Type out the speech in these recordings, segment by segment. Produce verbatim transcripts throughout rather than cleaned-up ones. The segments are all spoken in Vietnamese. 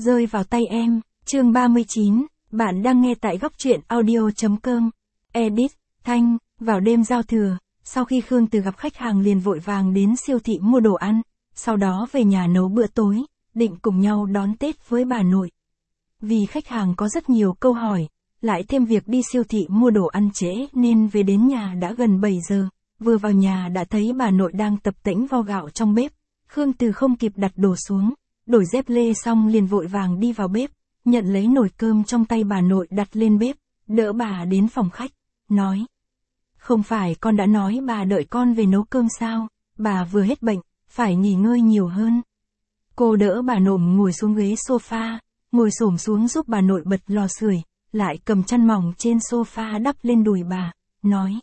Rơi vào tay em, chương ba mươi chín, bạn đang nghe tại góc truyện audio.com. Edit, Thanh, vào đêm giao thừa, sau khi Khương Từ gặp khách hàng liền vội vàng đến siêu thị mua đồ ăn, sau đó về nhà nấu bữa tối, định cùng nhau đón Tết với bà nội. Vì khách hàng có rất nhiều câu hỏi, lại thêm việc đi siêu thị mua đồ ăn trễ nên về đến nhà đã gần bảy giờ, vừa vào nhà đã thấy bà nội đang tập tễnh vo gạo trong bếp. Khương Từ không kịp đặt đồ xuống, đổi dép lê xong liền vội vàng đi vào bếp, nhận lấy nồi cơm trong tay bà nội đặt lên bếp, đỡ bà đến phòng khách, nói. Không phải con đã nói bà đợi con về nấu cơm sao, bà vừa hết bệnh, phải nghỉ ngơi nhiều hơn. Cô đỡ bà nội ngồi xuống ghế sofa, ngồi xổm xuống giúp bà nội bật lò sưởi, lại cầm chăn mỏng trên sofa đắp lên đùi bà, nói.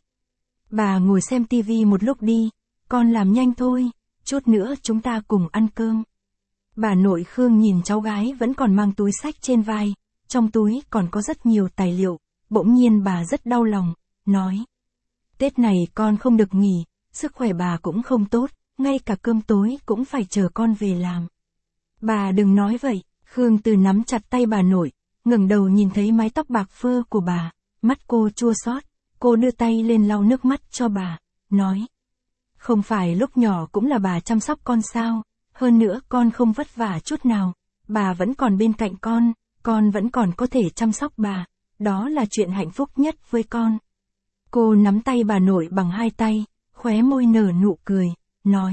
Bà ngồi xem tivi một lúc đi, con làm nhanh thôi, chút nữa chúng ta cùng ăn cơm. Bà nội Khương nhìn cháu gái vẫn còn mang túi xách trên vai, trong túi còn có rất nhiều tài liệu, bỗng nhiên bà rất đau lòng, nói. Tết này con không được nghỉ, sức khỏe bà cũng không tốt, ngay cả cơm tối cũng phải chờ con về làm. Bà đừng nói vậy, Khương Từ nắm chặt tay bà nội, ngẩng đầu nhìn thấy mái tóc bạc phơ của bà, mắt cô chua xót, cô đưa tay lên lau nước mắt cho bà, nói. Không phải lúc nhỏ cũng là bà chăm sóc con sao, hơn nữa con không vất vả chút nào, bà vẫn còn bên cạnh con, con vẫn còn có thể chăm sóc bà, đó là chuyện hạnh phúc nhất với con. Cô nắm tay bà nội bằng hai tay, khóe môi nở nụ cười, nói.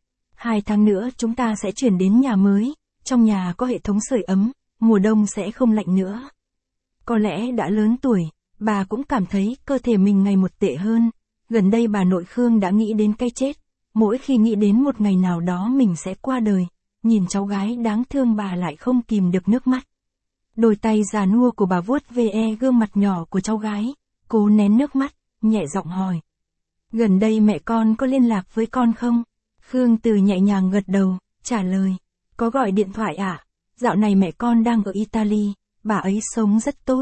Hai tháng nữa chúng ta sẽ chuyển đến nhà mới, trong nhà có hệ thống sưởi ấm, mùa đông sẽ không lạnh nữa. Có lẽ đã lớn tuổi, bà cũng cảm thấy cơ thể mình ngày một tệ hơn, gần đây bà nội Khương đã nghĩ đến cái chết, mỗi khi nghĩ đến một ngày nào đó mình sẽ qua đời, nhìn cháu gái đáng thương bà lại không kìm được nước mắt. Đôi tay già nua của bà vuốt ve gương mặt nhỏ của cháu gái, cố nén nước mắt, nhẹ giọng hỏi. Gần đây mẹ con có liên lạc với con không? Khương Từ nhẹ nhàng gật đầu, trả lời. Có gọi điện thoại ạ, à? Dạo này mẹ con đang ở Italy, bà ấy sống rất tốt.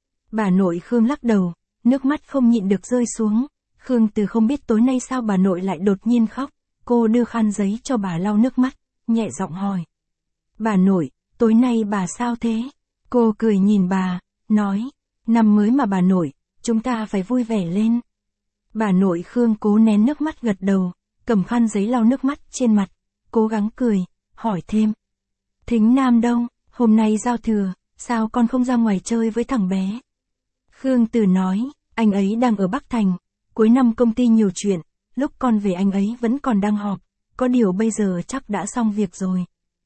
Bà nội Khương lắc đầu, nước mắt không nhịn được rơi xuống. Khương Từ không biết tối nay sao bà nội lại đột nhiên khóc, cô đưa khăn giấy cho bà lau nước mắt, nhẹ giọng hỏi. Bà nội, tối nay bà sao thế? Cô cười nhìn bà, nói, năm mới mà bà nội, chúng ta phải vui vẻ lên. Bà nội Khương cố nén nước mắt gật đầu, cầm khăn giấy lau nước mắt trên mặt, cố gắng cười, hỏi thêm. Thính Nam đâu, hôm nay giao thừa, sao con không ra ngoài chơi với thằng bé? Khương Từ nói, anh ấy đang ở Bắc Thành, cuối năm công ty nhiều chuyện, lúc con về anh ấy vẫn còn đang họp, có điều bây giờ chắc đã xong việc rồi.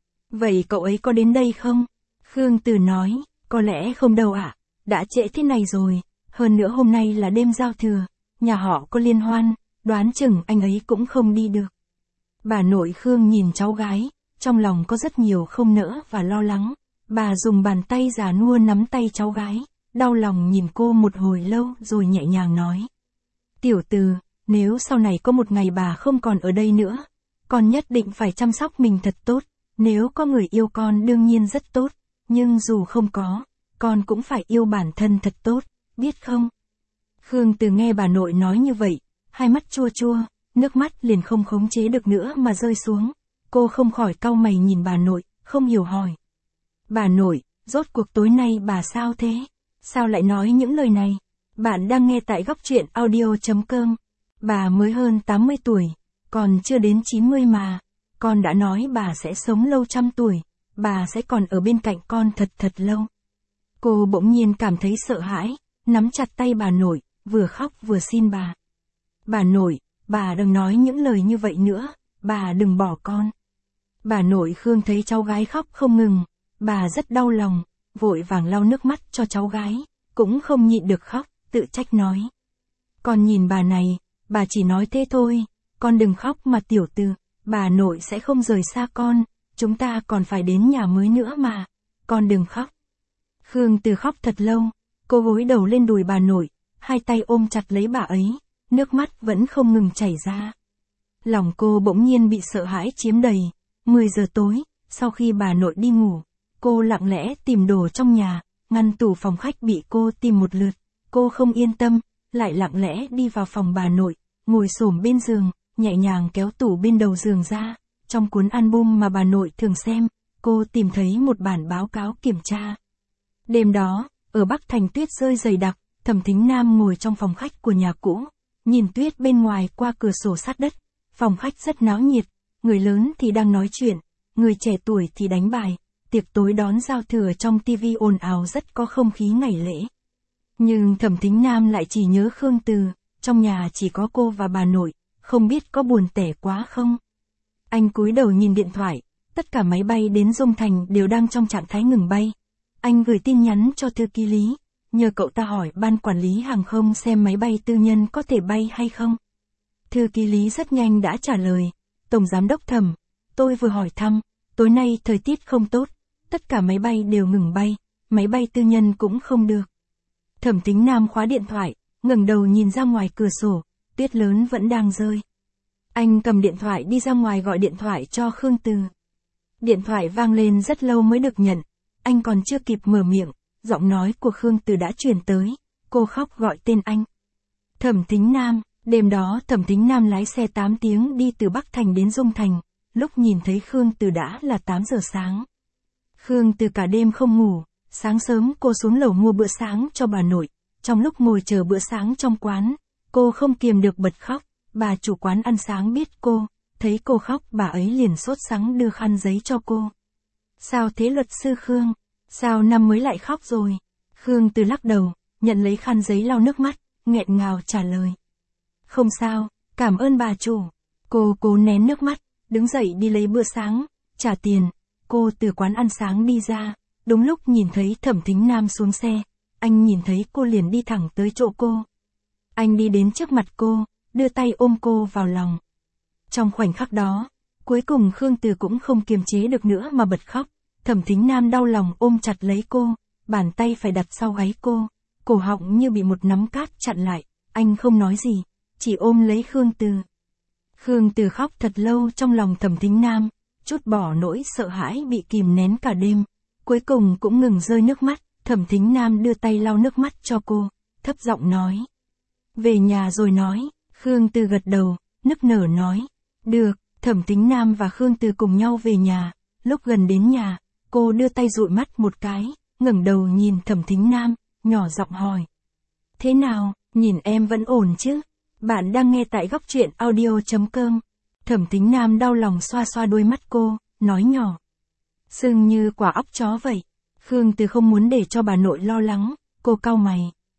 Vậy cậu ấy có đến đây không? Khương Từ nói, có lẽ không đâu ạ, đã trễ thế này rồi, hơn nữa hôm nay là đêm giao thừa, nhà họ có liên hoan, đoán chừng anh ấy cũng không đi được. Bà nội Khương nhìn cháu gái, trong lòng có rất nhiều không nỡ và lo lắng, bà dùng bàn tay già nua nắm tay cháu gái, đau lòng nhìn cô một hồi lâu rồi nhẹ nhàng nói. Tiểu Từ, nếu sau này có một ngày bà không còn ở đây nữa, con nhất định phải chăm sóc mình thật tốt, nếu có người yêu con đương nhiên rất tốt, nhưng dù không có, con cũng phải yêu bản thân thật tốt, biết không? Khương Từ nghe bà nội nói như vậy, hai mắt chua chua, nước mắt liền không khống chế được nữa mà rơi xuống, cô không khỏi cau mày nhìn bà nội, không hiểu hỏi. Bà nội, rốt cuộc tối nay bà sao thế? Sao lại nói những lời này? Bạn đang nghe tại góc truyện audio.com. Bà mới hơn tám mươi tuổi, còn chưa đến chín mươi mà. Con đã nói bà sẽ sống lâu trăm tuổi, bà sẽ còn ở bên cạnh con thật thật lâu. Cô bỗng nhiên cảm thấy sợ hãi, nắm chặt tay bà nội, vừa khóc vừa xin bà. Bà nội, bà đừng nói những lời như vậy nữa, bà đừng bỏ con. Bà nội Khương thấy cháu gái khóc không ngừng, bà rất đau lòng, vội vàng lau nước mắt cho cháu gái, cũng không nhịn được khóc, tự trách nói. Con nhìn bà này, bà chỉ nói thế thôi, con đừng khóc mà Tiểu Từ, bà nội sẽ không rời xa con, chúng ta còn phải đến nhà mới nữa mà, con đừng khóc. Khương Từ khóc thật lâu, cô gối đầu lên đùi bà nội, hai tay ôm chặt lấy bà ấy, nước mắt vẫn không ngừng chảy ra. Lòng cô bỗng nhiên bị sợ hãi chiếm đầy, mười giờ tối, sau khi bà nội đi ngủ, cô lặng lẽ tìm đồ trong nhà, ngăn tủ phòng khách bị cô tìm một lượt, cô không yên tâm, lại lặng lẽ đi vào phòng bà nội, ngồi xổm bên giường, nhẹ nhàng kéo tủ bên đầu giường ra, trong cuốn album mà bà nội thường xem, cô tìm thấy một bản báo cáo kiểm tra. Đêm đó, ở Bắc Thành tuyết rơi dày đặc, Thẩm Thính Nam ngồi trong phòng khách của nhà cũ, nhìn tuyết bên ngoài qua cửa sổ sát đất. Phòng khách rất náo nhiệt, người lớn thì đang nói chuyện, người trẻ tuổi thì đánh bài, tiệc tối đón giao thừa trong tivi ồn ào rất có không khí ngày lễ. Nhưng Thẩm Thính Nam lại chỉ nhớ Khương Từ, trong nhà chỉ có cô và bà nội, không biết có buồn tẻ quá không. Anh cúi đầu nhìn điện thoại, tất cả máy bay đến Dung Thành đều đang trong trạng thái ngừng bay. Anh gửi tin nhắn cho thư ký Lý, nhờ cậu ta hỏi ban quản lý hàng không xem máy bay tư nhân có thể bay hay không. Thư ký Lý rất nhanh đã trả lời, Tổng Giám đốc Thẩm, tôi vừa hỏi thăm, tối nay thời tiết không tốt, tất cả máy bay đều ngừng bay, máy bay tư nhân cũng không được. Thẩm Thính Nam khóa điện thoại, ngẩng đầu nhìn ra ngoài cửa sổ, tuyết lớn vẫn đang rơi. Anh cầm điện thoại đi ra ngoài gọi điện thoại cho Khương Từ. Điện thoại vang lên rất lâu mới được nhận, anh còn chưa kịp mở miệng, giọng nói của Khương Từ đã truyền tới, cô khóc gọi tên anh. Thẩm Thính Nam, đêm đó Thẩm Thính Nam lái xe tám tiếng đi từ Bắc Thành đến Dung Thành, lúc nhìn thấy Khương Từ đã là tám giờ sáng. Khương Từ cả đêm không ngủ, sáng sớm cô xuống lầu mua bữa sáng cho bà nội, trong lúc ngồi chờ bữa sáng trong quán, cô không kiềm được bật khóc, bà chủ quán ăn sáng biết cô, thấy cô khóc bà ấy liền sốt sắng đưa khăn giấy cho cô. Sao thế luật sư Khương, sao năm mới lại khóc rồi? Khương Từ lắc đầu, nhận lấy khăn giấy lau nước mắt, nghẹn ngào trả lời. Không sao, cảm ơn bà chủ. Cô cố nén nước mắt, đứng dậy đi lấy bữa sáng, trả tiền. Cô từ quán ăn sáng đi ra, đúng lúc nhìn thấy Thẩm Thính Nam xuống xe, anh nhìn thấy cô liền đi thẳng tới chỗ cô. Anh đi đến trước mặt cô, đưa tay ôm cô vào lòng. Trong khoảnh khắc đó, cuối cùng Khương Từ cũng không kiềm chế được nữa mà bật khóc. Thẩm Thính Nam đau lòng ôm chặt lấy cô, bàn tay phải đặt sau gáy cô, cổ họng như bị một nắm cát chặn lại, anh không nói gì, chỉ ôm lấy Khương Từ. Khương Từ khóc thật lâu trong lòng Thẩm Thính Nam, trút bỏ nỗi sợ hãi bị kìm nén cả đêm, cuối cùng cũng ngừng rơi nước mắt. Thẩm Thính Nam đưa tay lau nước mắt cho cô, thấp giọng nói. Về nhà rồi nói, Khương Từ gật đầu, nức nở nói. Được, Thẩm Thính Nam và Khương Từ cùng nhau về nhà, lúc gần đến nhà, cô đưa tay dụi mắt một cái, ngẩng đầu nhìn Thẩm Thính Nam, nhỏ giọng hỏi. Thế nào, nhìn em vẫn ổn chứ? Bạn đang nghe tại góc truyện audio chấm com. Thẩm Thính Nam đau lòng xoa xoa đôi mắt cô, nói nhỏ. Sưng như quả óc chó vậy. Khương Từ không muốn để cho bà nội lo lắng, cô cau mày.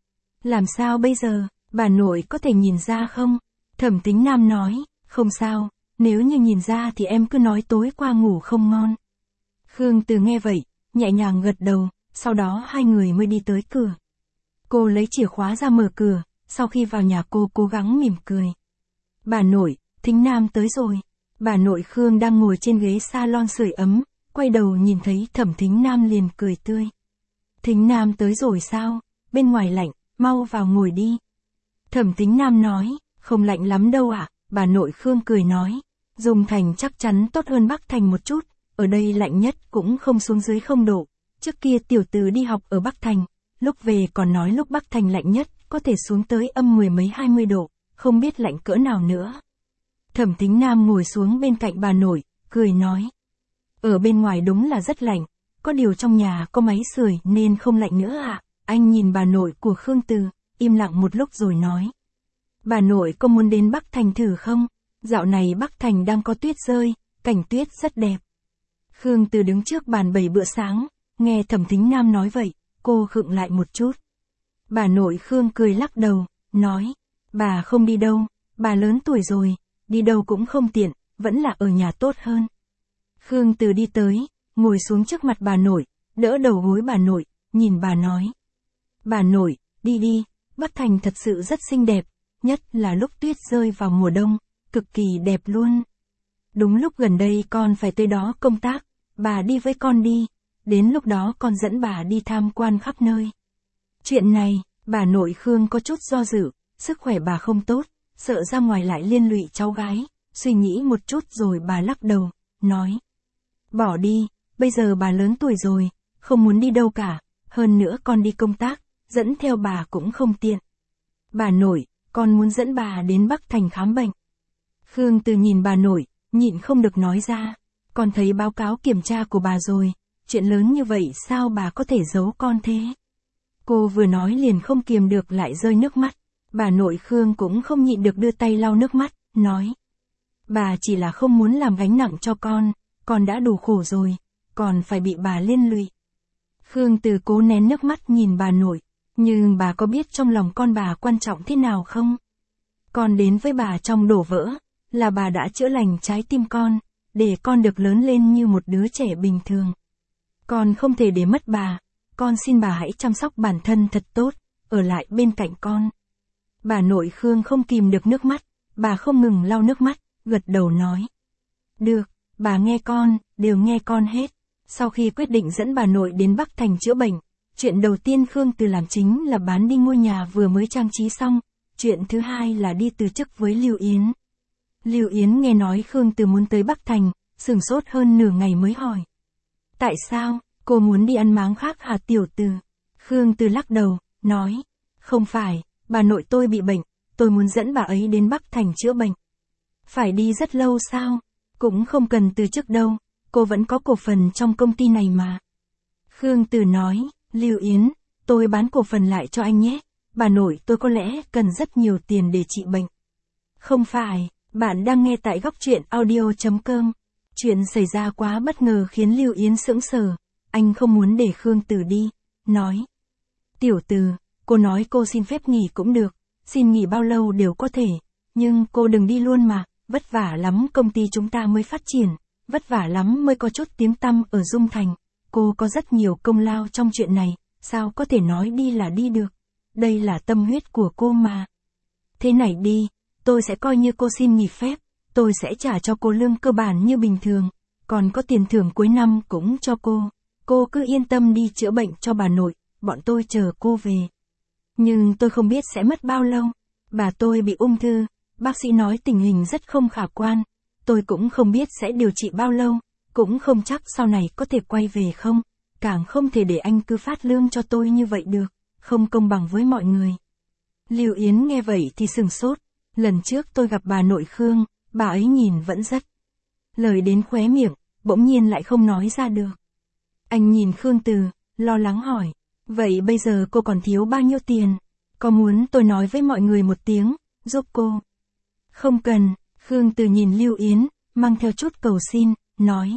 Làm sao bây giờ, bà nội có thể nhìn ra không? Thẩm Thính Nam nói, không sao, nếu như nhìn ra thì em cứ nói tối qua ngủ không ngon. Khương Từ nghe vậy, nhẹ nhàng gật đầu, sau đó hai người mới đi tới cửa. Cô lấy chìa khóa ra mở cửa, sau khi vào nhà cô cố gắng mỉm cười. Bà nội, Thính Nam tới rồi. Bà nội Khương đang ngồi trên ghế salon sưởi ấm, quay đầu nhìn thấy Thẩm Thính Nam liền cười tươi. Thính Nam tới rồi sao? Bên ngoài lạnh, mau vào ngồi đi. Thẩm Thính Nam nói, không lạnh lắm đâu ạ. Bà nội Khương cười nói, Dung Thành chắc chắn tốt hơn Bắc Thành một chút, ở đây lạnh nhất cũng không xuống dưới không độ. Trước kia tiểu từ đi học ở Bắc Thành, lúc về còn nói lúc Bắc Thành lạnh nhất, có thể xuống tới âm mười mấy hai mươi độ, không biết lạnh cỡ nào nữa. Thẩm Thính Nam ngồi xuống bên cạnh bà nội, cười nói. Ở bên ngoài đúng là rất lạnh, có điều trong nhà có máy sưởi nên không lạnh nữa ạ. À? Anh nhìn bà nội của Khương Từ, im lặng một lúc rồi nói. Bà nội có muốn đến Bắc Thành thử không? Dạo này Bắc Thành đang có tuyết rơi, cảnh tuyết rất đẹp. Khương Từ đứng trước bàn bày bữa sáng, nghe Thẩm Thính Nam nói vậy, cô khựng lại một chút. Bà nội Khương cười lắc đầu, nói. Bà không đi đâu, bà lớn tuổi rồi, đi đâu cũng không tiện, vẫn là ở nhà tốt hơn. Khương Từ đi tới, ngồi xuống trước mặt bà nội, đỡ đầu gối bà nội, nhìn bà nói. Bà nội, đi đi, Bắc Thành thật sự rất xinh đẹp, nhất là lúc tuyết rơi vào mùa đông, cực kỳ đẹp luôn. Đúng lúc gần đây con phải tới đó công tác, bà đi với con đi, đến lúc đó con dẫn bà đi tham quan khắp nơi. Chuyện này, bà nội Khương có chút do dự, sức khỏe bà không tốt, sợ ra ngoài lại liên lụy cháu gái, suy nghĩ một chút rồi bà lắc đầu, nói. Bỏ đi, bây giờ bà lớn tuổi rồi, không muốn đi đâu cả, hơn nữa con đi công tác, dẫn theo bà cũng không tiện. Bà nội, con muốn dẫn bà đến Bắc Thành khám bệnh. Khương Từ nhìn bà nội, nhịn không được nói ra. con thấy báo cáo kiểm tra của bà rồi, chuyện lớn như vậy sao bà có thể giấu con thế? Cô vừa nói liền không kiềm được lại rơi nước mắt. Bà nội Khương cũng không nhịn được đưa tay lau nước mắt, nói. Bà chỉ là không muốn làm gánh nặng cho con, con đã đủ khổ rồi, còn phải bị bà liên lụy. Khương Từ cố nén nước mắt nhìn bà nội, nhưng bà có biết trong lòng con bà quan trọng thế nào không? Con đến với bà trong đổ vỡ, là bà đã chữa lành trái tim con, để con được lớn lên như một đứa trẻ bình thường. Con không thể để mất bà, con xin bà hãy chăm sóc bản thân thật tốt, ở lại bên cạnh con. Bà nội Khương không kìm được nước mắt, bà không ngừng lau nước mắt, gật đầu nói. Được, bà nghe con, đều nghe con hết. Sau khi quyết định dẫn bà nội đến Bắc Thành chữa bệnh, chuyện đầu tiên Khương Từ làm chính là bán đi ngôi nhà vừa mới trang trí xong, chuyện thứ hai là đi từ chức với Lưu Yến. Lưu Yến nghe nói Khương Từ muốn tới Bắc Thành, sửng sốt hơn nửa ngày mới hỏi. Tại sao, cô muốn đi ăn máng khác hả tiểu Từ? Khương Từ lắc đầu, nói. Không phải, bà nội tôi bị bệnh, tôi muốn dẫn bà ấy đến Bắc Thành chữa bệnh. Phải đi rất lâu sao? Cũng không cần từ chức đâu, cô vẫn có cổ phần trong công ty này mà. Khương Từ nói, Lưu Yến, tôi bán cổ phần lại cho anh nhé, bà nội tôi có lẽ cần rất nhiều tiền để trị bệnh. Không phải, bạn đang nghe tại góc truyện audio chấm com. Chuyện xảy ra quá bất ngờ khiến Lưu Yến sững sờ, anh không muốn để Khương Từ đi, nói. Tiểu Từ, cô nói cô xin phép nghỉ cũng được, xin nghỉ bao lâu đều có thể, nhưng cô đừng đi luôn mà, vất vả lắm công ty chúng ta mới phát triển, vất vả lắm mới có chút tiếng tăm ở Dung Thành, cô có rất nhiều công lao trong chuyện này, sao có thể nói đi là đi được, đây là tâm huyết của cô mà. Thế này đi, tôi sẽ coi như cô xin nghỉ phép, tôi sẽ trả cho cô lương cơ bản như bình thường, còn có tiền thưởng cuối năm cũng cho cô, cô cứ yên tâm đi chữa bệnh cho bà nội, bọn tôi chờ cô về. Nhưng tôi không biết sẽ mất bao lâu, bà tôi bị ung thư, bác sĩ nói tình hình rất không khả quan, tôi cũng không biết sẽ điều trị bao lâu, cũng không chắc sau này có thể quay về không, càng không thể để anh cứ phát lương cho tôi như vậy được, không công bằng với mọi người. Lưu Yến nghe vậy thì sừng sốt, lần trước tôi gặp bà nội Khương, bà ấy nhìn vẫn rất. Lời đến khóe miệng, bỗng nhiên lại không nói ra được. Anh nhìn Khương Từ, lo lắng hỏi, vậy bây giờ cô còn thiếu bao nhiêu tiền? Có muốn tôi nói với mọi người một tiếng, giúp cô? Không cần, Khương Từ nhìn Lưu Yến, mang theo chút cầu xin, nói.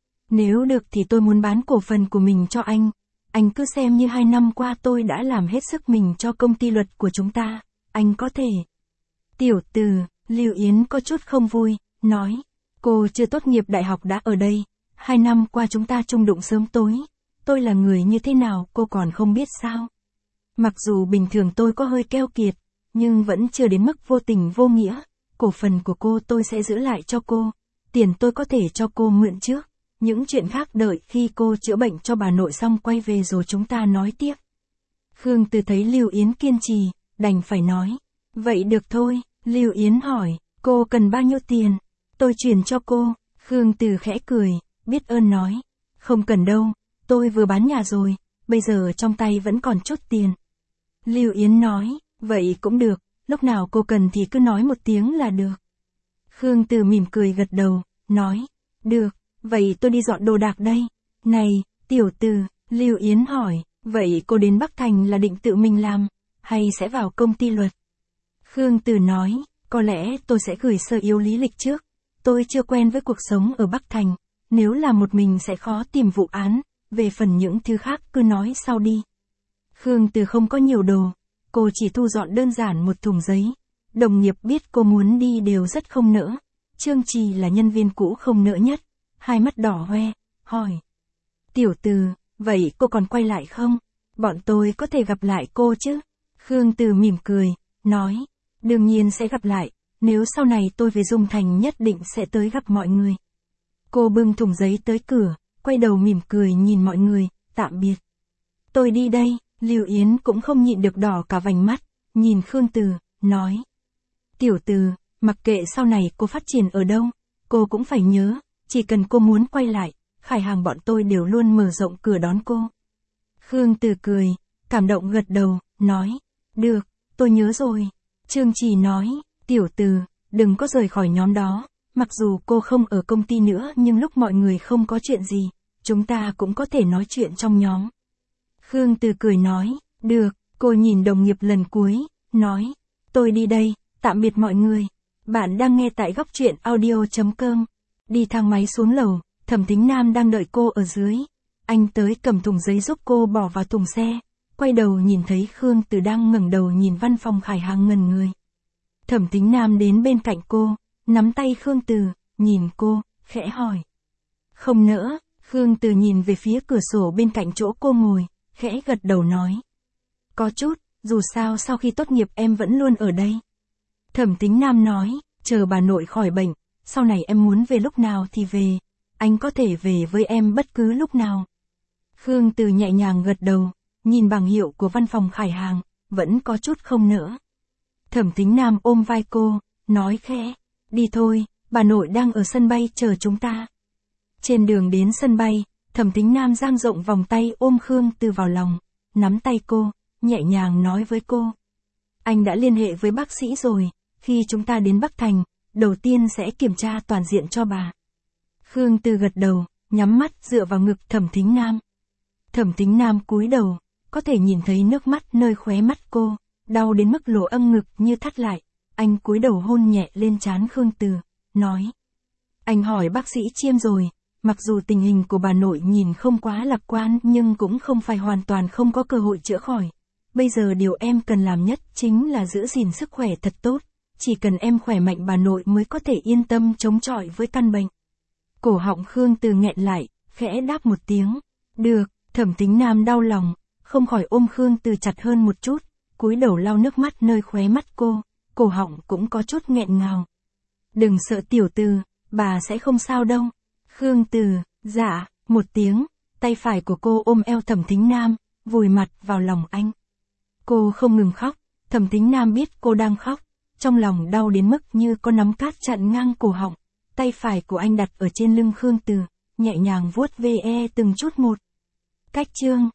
Nếu được thì tôi muốn bán cổ phần của mình cho anh, anh cứ xem như hai năm qua tôi đã làm hết sức mình cho công ty luật của chúng ta, anh có thể. Tiểu Từ, Lưu Yến có chút không vui, nói, cô chưa tốt nghiệp đại học đã ở đây, hai năm qua chúng ta chung đụng sớm tối, tôi là người như thế nào cô còn không biết sao. Mặc dù bình thường tôi có hơi keo kiệt, nhưng vẫn chưa đến mức vô tình vô nghĩa, cổ phần của cô tôi sẽ giữ lại cho cô, tiền tôi có thể cho cô mượn trước, những chuyện khác đợi khi cô chữa bệnh cho bà nội xong quay về rồi chúng ta nói tiếp. Khương Từ thấy Lưu Yến kiên trì, đành phải nói, vậy được thôi. Lưu Yến hỏi, cô cần bao nhiêu tiền? Tôi chuyển cho cô. Khương Từ khẽ cười, biết ơn nói, không cần đâu, tôi vừa bán nhà rồi, bây giờ trong tay vẫn còn chút tiền. Lưu Yến nói, vậy cũng được, lúc nào cô cần thì cứ nói một tiếng là được. Khương Từ mỉm cười gật đầu, nói, được, vậy tôi đi dọn đồ đạc đây. Này, tiểu Từ, Lưu Yến hỏi, vậy cô đến Bắc Thành là định tự mình làm, hay sẽ vào công ty luật? Khương Từ nói, có lẽ tôi sẽ gửi sơ yếu lý lịch trước, tôi chưa quen với cuộc sống ở Bắc Thành, nếu là một mình sẽ khó tìm vụ án, về phần những thứ khác cứ nói sau đi. Khương Từ không có nhiều đồ, cô chỉ thu dọn đơn giản một thùng giấy, đồng nghiệp biết cô muốn đi đều rất không nỡ, Trương Trì là nhân viên cũ không nỡ nhất, hai mắt đỏ hoe, hỏi. Tiểu Từ, vậy cô còn quay lại không? Bọn tôi có thể gặp lại cô chứ? Khương Từ mỉm cười, nói. Đương nhiên sẽ gặp lại, nếu sau này tôi về Dung Thành nhất định sẽ tới gặp mọi người. Cô bưng thùng giấy tới cửa, quay đầu mỉm cười nhìn mọi người, tạm biệt. Tôi đi đây, Lưu Yến cũng không nhịn được đỏ cả vành mắt, nhìn Khương Từ, nói. Tiểu Từ, mặc kệ sau này cô phát triển ở đâu, cô cũng phải nhớ, chỉ cần cô muốn quay lại, Khải Hàng bọn tôi đều luôn mở rộng cửa đón cô. Khương Từ cười, cảm động gật đầu, nói. Được, tôi nhớ rồi. Trương Trì nói, tiểu Từ, đừng có rời khỏi nhóm đó, mặc dù cô không ở công ty nữa nhưng lúc mọi người không có chuyện gì, chúng ta cũng có thể nói chuyện trong nhóm. Khương Từ cười nói, được, cô nhìn đồng nghiệp lần cuối, nói, tôi đi đây, tạm biệt mọi người. Bạn đang nghe tại góc truyện audio.com. Đi thang máy xuống lầu, Thẩm Thính Nam đang đợi cô ở dưới. Anh tới cầm thùng giấy giúp cô bỏ vào thùng xe, quay đầu nhìn thấy Khương Từ đang ngẩng đầu nhìn văn phòng Khải Hàng ngẩn người. Thẩm Thính Nam đến bên cạnh cô, nắm tay Khương Từ, nhìn cô, khẽ hỏi. Không nỡ, Khương Từ nhìn về phía cửa sổ bên cạnh chỗ cô ngồi, khẽ gật đầu nói. Có chút, dù sao sau khi tốt nghiệp em vẫn luôn ở đây. Thẩm Thính Nam nói, chờ bà nội khỏi bệnh, sau này em muốn về lúc nào thì về, anh có thể về với em bất cứ lúc nào. Khương Từ nhẹ nhàng gật đầu, nhìn bảng hiệu của văn phòng Khải Hàng, vẫn có chút không nỡ. Thẩm Thính Nam ôm vai cô, nói khẽ, đi thôi, bà nội đang ở sân bay chờ chúng ta. Trên đường đến sân bay, Thẩm Thính Nam dang rộng vòng tay ôm Khương Từ vào lòng, nắm tay cô, nhẹ nhàng nói với cô. Anh đã liên hệ với bác sĩ rồi, khi chúng ta đến Bắc Thành, đầu tiên sẽ kiểm tra toàn diện cho bà. Khương Từ gật đầu, nhắm mắt dựa vào ngực Thẩm Thính Nam. Thẩm Thính Nam cúi đầu, có thể nhìn thấy nước mắt nơi khóe mắt cô, đau đến mức lỗ âm ngực như thắt lại. Anh cúi đầu hôn nhẹ lên trán Khương Từ, nói. Anh hỏi bác sĩ Chiêm rồi, mặc dù tình hình của bà nội nhìn không quá lạc quan nhưng cũng không phải hoàn toàn không có cơ hội chữa khỏi. Bây giờ điều em cần làm nhất chính là giữ gìn sức khỏe thật tốt, chỉ cần em khỏe mạnh bà nội mới có thể yên tâm chống chọi với căn bệnh. Cổ họng Khương Từ nghẹn lại, khẽ đáp một tiếng. Được, Thẩm Thính Nam đau lòng, không khỏi ôm Khương Từ chặt hơn một chút, cúi đầu lau nước mắt nơi khóe mắt cô, cổ họng cũng có chút nghẹn ngào. Đừng sợ tiểu Từ, bà sẽ không sao đâu. Khương Từ, dạ, một tiếng, tay phải của cô ôm eo Thẩm Thính Nam, vùi mặt vào lòng anh. Cô không ngừng khóc, Thẩm Thính Nam biết cô đang khóc, trong lòng đau đến mức như có nắm cát chặn ngang cổ họng. Tay phải của anh đặt ở trên lưng Khương Từ, nhẹ nhàng vuốt ve từng chút một. Cách chương